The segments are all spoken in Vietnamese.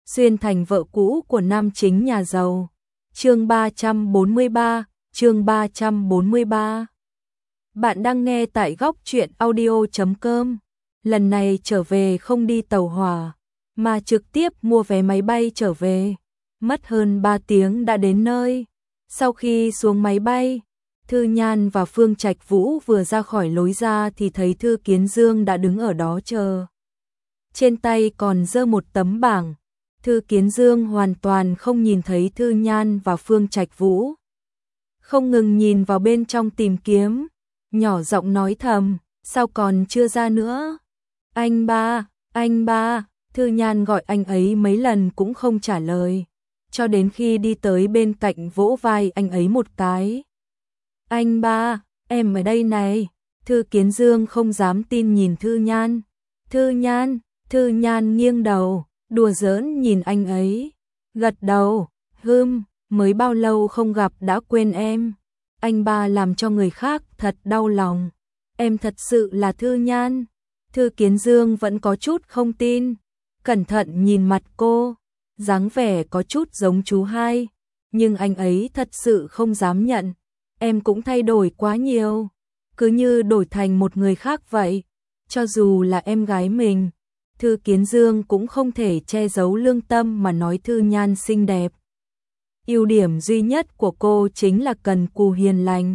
xuyên thành vợ cũ của nam chính nhà giàu. Chương 343, chương 343. Bạn đang nghe tại góc truyện audio.com. Lần này trở về không đi tàu hỏa, mà trực tiếp mua vé máy bay trở về. Mất hơn 3 tiếng đã đến nơi. Sau khi xuống máy bay, Thư Nhan và Phương Trạch Vũ vừa ra khỏi lối ra thì thấy Thư Kiến Dương đã đứng ở đó chờ. Trên tay còn giơ một tấm bảng. Thư Kiến Dương hoàn toàn không nhìn thấy Thư Nhan và Phương Trạch Vũ. Không ngừng nhìn vào bên trong tìm kiếm, nhỏ giọng nói thầm, sao còn chưa ra nữa? Anh ba, Thư Nhan gọi anh ấy mấy lần cũng không trả lời, cho đến khi đi tới bên cạnh vỗ vai anh ấy một cái. Anh ba, em ở đây này. Thư Kiến Dương không dám tin nhìn Thư Nhan. Thư Nhan nghiêng đầu, đùa giỡn nhìn anh ấy, gật đầu, mới bao lâu không gặp đã quên em. Anh ba làm cho người khác thật đau lòng. Em thật sự là Thư Nhan. Thư Kiến Dương vẫn có chút không tin, cẩn thận nhìn mặt cô, dáng vẻ có chút giống chú hai, nhưng anh ấy thật sự không dám nhận. Em cũng thay đổi quá nhiều, cứ như đổi thành một người khác vậy. Cho dù là em gái mình, Thư Kiến Dương cũng không thể che giấu lương tâm mà nói Thư Nhan xinh đẹp. Ưu điểm duy nhất của cô chính là cần cù hiền lành.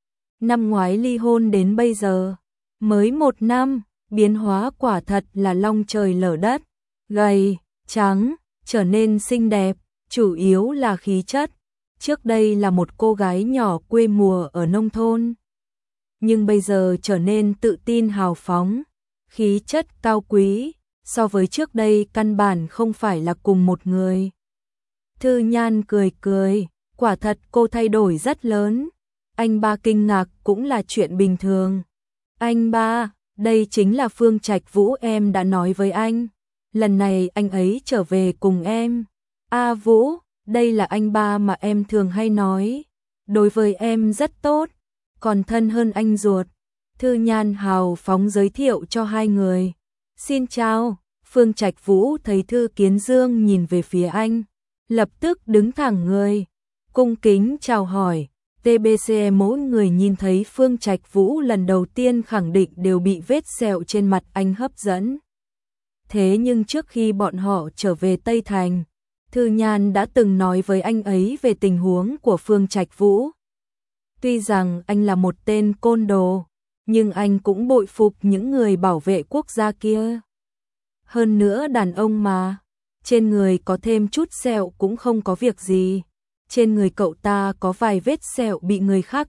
Năm ngoái ly hôn đến bây giờ, mới 1 năm, biến hóa quả thật là long trời lở đất. Gầy, trắng, trở nên xinh đẹp, chủ yếu là khí chất. Trước đây là một cô gái nhỏ quê mùa ở nông thôn, nhưng bây giờ trở nên tự tin hào phóng, khí chất cao quý, so với trước đây căn bản không phải là cùng một người. Thư Nhan cười, quả thật cô thay đổi rất lớn. Anh ba kinh ngạc cũng là chuyện bình thường. Anh ba, đây chính là Phương Trạch Vũ em đã nói với anh. Lần này anh ấy trở về cùng em. Vũ, đây là anh ba mà em thường hay nói. Đối với em rất tốt, còn thân hơn anh ruột. Thư Nhan hào phóng giới thiệu cho hai người. Xin chào. Phương Trạch Vũ thấy Thư Kiến Dương nhìn về phía anh, lập tức đứng thẳng người, cung kính chào hỏi. TBC mỗi người nhìn thấy Phương Trạch Vũ lần đầu tiên khẳng định đều bị vết sẹo trên mặt anh hấp dẫn. Thế nhưng trước khi bọn họ trở về Tây Thành, Thư Nhan đã từng nói với anh ấy về tình huống của Phương Trạch Vũ. Tuy rằng anh là một tên côn đồ, nhưng anh cũng bội phục những người bảo vệ quốc gia kia. Hơn nữa đàn ông mà, trên người có thêm chút sẹo cũng không có việc gì. Trên người cậu ta có vài vết sẹo bị người khác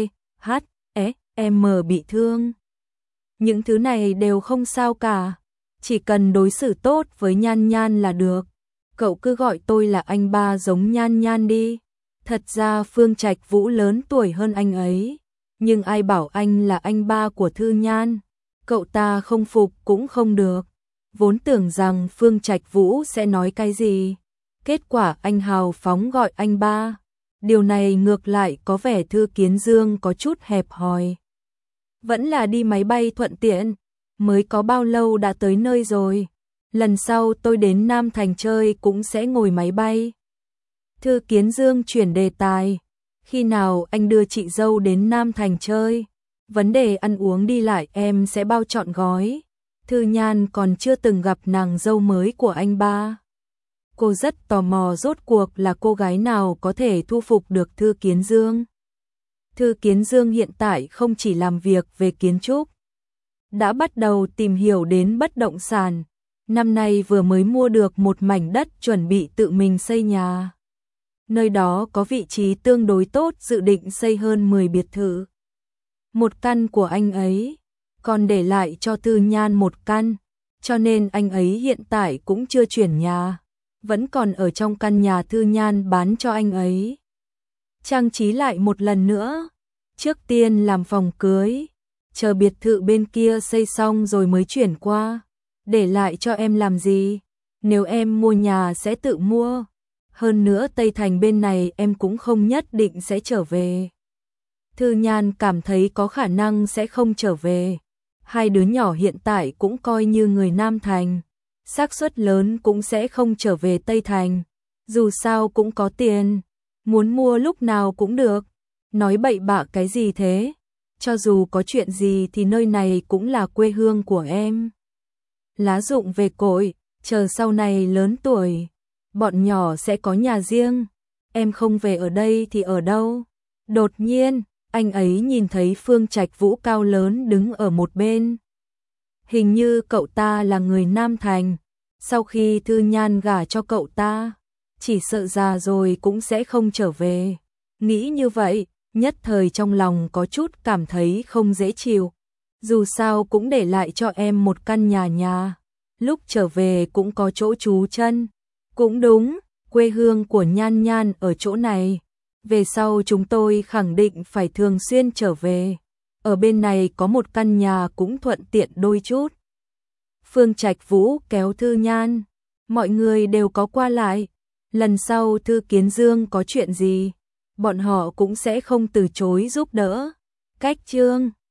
CHM bị thương. Những thứ này đều không sao cả, chỉ cần đối xử tốt với Nhan Nhan là được. Cậu cứ gọi tôi là anh ba giống Nhan Nhan đi. Thật ra Phương Trạch Vũ lớn tuổi hơn anh ấy, nhưng ai bảo anh là anh ba của Thư Nhan. Cậu ta không phục cũng không được. Vốn tưởng rằng Phương Trạch Vũ sẽ nói cái gì, kết quả anh hào phóng gọi anh ba. Điều này ngược lại có vẻ Thư Kiến Dương có chút hẹp hòi. Vẫn là đi máy bay thuận tiện, mới có bao lâu đã tới nơi rồi. Lần sau tôi đến Nam Thành chơi cũng sẽ ngồi máy bay. Thư Kiến Dương chuyển đề tài. Khi nào anh đưa chị dâu đến Nam Thành chơi? Vấn đề ăn uống đi lại em sẽ bao trọn gói. Thư Nhan còn chưa từng gặp nàng dâu mới của anh ba. Cô rất tò mò rốt cuộc là cô gái nào có thể thu phục được Thư Kiến Dương. Thư Kiến Dương hiện tại không chỉ làm việc về kiến trúc, đã bắt đầu tìm hiểu đến bất động sản. Năm nay vừa mới mua được một mảnh đất chuẩn bị tự mình xây nhà. Nơi đó có vị trí tương đối tốt, dự định xây hơn 10 biệt thự. Một căn của anh ấy, còn để lại cho Thư Nhan một căn, cho nên anh ấy hiện tại cũng chưa chuyển nhà, vẫn còn ở trong căn nhà Thư Nhan bán cho anh ấy. Trang trí lại một lần nữa, trước tiên làm phòng cưới, chờ biệt thự bên kia xây xong rồi mới chuyển qua. Để lại cho em làm gì? Nếu em mua nhà sẽ tự mua. Hơn nữa Tây Thành bên này em cũng không nhất định sẽ trở về. Thư Nhan cảm thấy có khả năng sẽ không trở về. Hai đứa nhỏ hiện tại cũng coi như người Nam Thành, xác suất lớn cũng sẽ không trở về Tây Thành. Dù sao cũng có tiền, muốn mua lúc nào cũng được. Nói bậy bạ cái gì thế? Cho dù có chuyện gì thì nơi này cũng là quê hương của em. Lá rụng về cội, chờ sau này lớn tuổi, bọn nhỏ sẽ có nhà riêng. Em không về ở đây thì ở đâu? Đột nhiên, anh ấy nhìn thấy Phương Trạch Vũ cao lớn đứng ở một bên. Hình như cậu ta là người Nam Thành. Sau khi Thư Nhan gả cho cậu ta, chỉ sợ già rồi cũng sẽ không trở về. Nghĩ như vậy, nhất thời trong lòng có chút cảm thấy không dễ chịu. Dù sao cũng để lại cho em một căn nhà, lúc trở về cũng có chỗ trú chân. Cũng đúng, quê hương của Nhan Nhan ở chỗ này. Về sau chúng tôi khẳng định phải thường xuyên trở về. Ở bên này có một căn nhà cũng thuận tiện đôi chút. Phương Trạch Vũ kéo Thư Nhan. Mọi người đều có qua lại. Lần sau Thư Kiến Dương có chuyện gì, bọn họ cũng sẽ không từ chối giúp đỡ. Cách chương